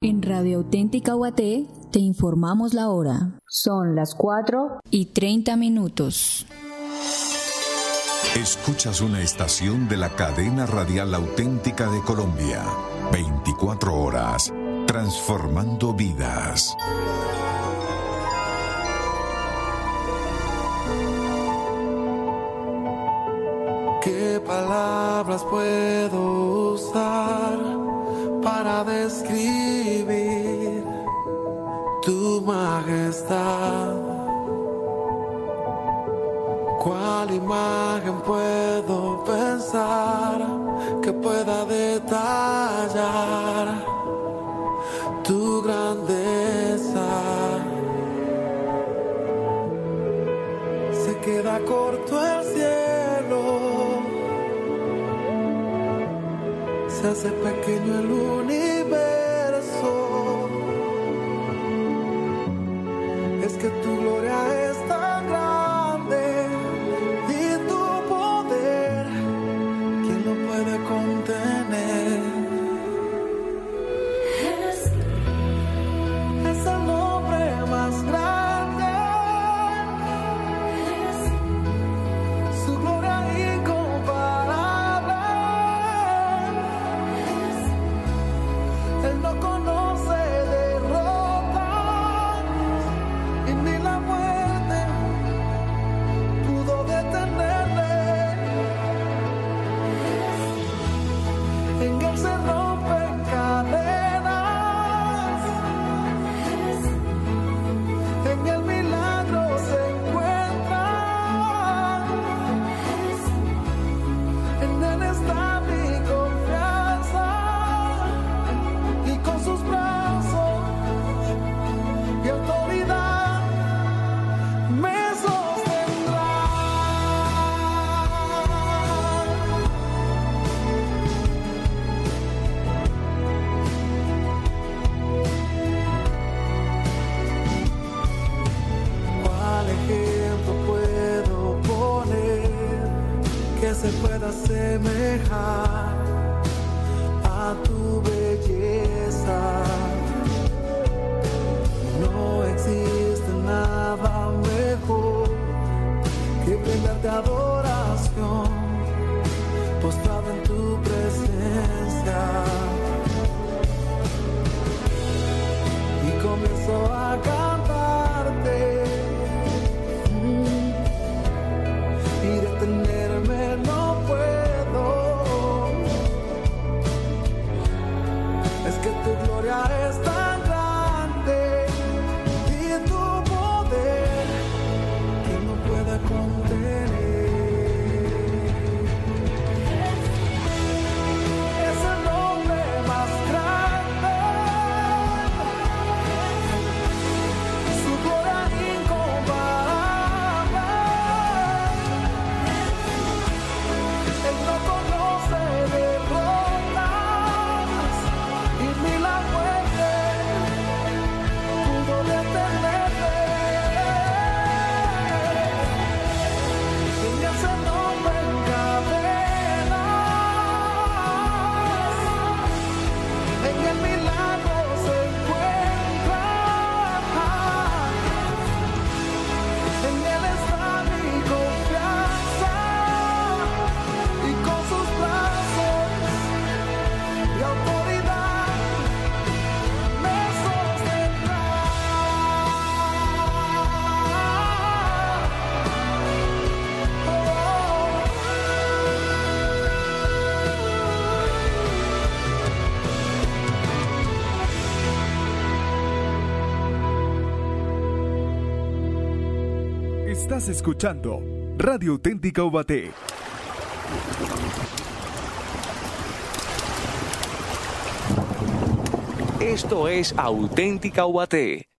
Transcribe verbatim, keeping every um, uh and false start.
En Radio Auténtica U A T te informamos la hora. Son las cuatro y treinta minutos. Escuchas una estación de la cadena radial Auténtica de Colombia. veinticuatro horas, transformando vidas. ¿Qué palabras puedo usar para describir tu majestad? ¿Cuál imagen puedo pensar que pueda detallar tu grandeza? Se queda corto el cielo, se hace pequeño el universo. Es que tu gloria es tan grande y tu poder, ¿quién lo puede contener? Es, es el nombre más grande, es su gloria incomparable. Él no conoce derrota y ni la muerte pudo detenerle. En él se rompen cadenas, en el milagro se encuentra, en él está mi confianza. Y con sus brazos y autoridad me sostendrá. ¿Cuál ejemplo puedo poner que se pueda asemejar a tu belleza? No existe nada mejor que brindarte adoración, postrado en tu presencia. Y comienzo a cantarte, mm, y detenerme no puedo. Es que tu gloria es tan grande y tu poder que no pueda contener. Es el nombre más grande, su gloria incomparable. Él no conoce derrotas y ni la muerte pudo detenerle. En él se rompen cadenas, en el milagro se encuentra, en él está mi confianza. Y con sus brazos y autoridad me sostendrá. Estás escuchando Radio Auténtica U A T. Esto es Auténtica U A T.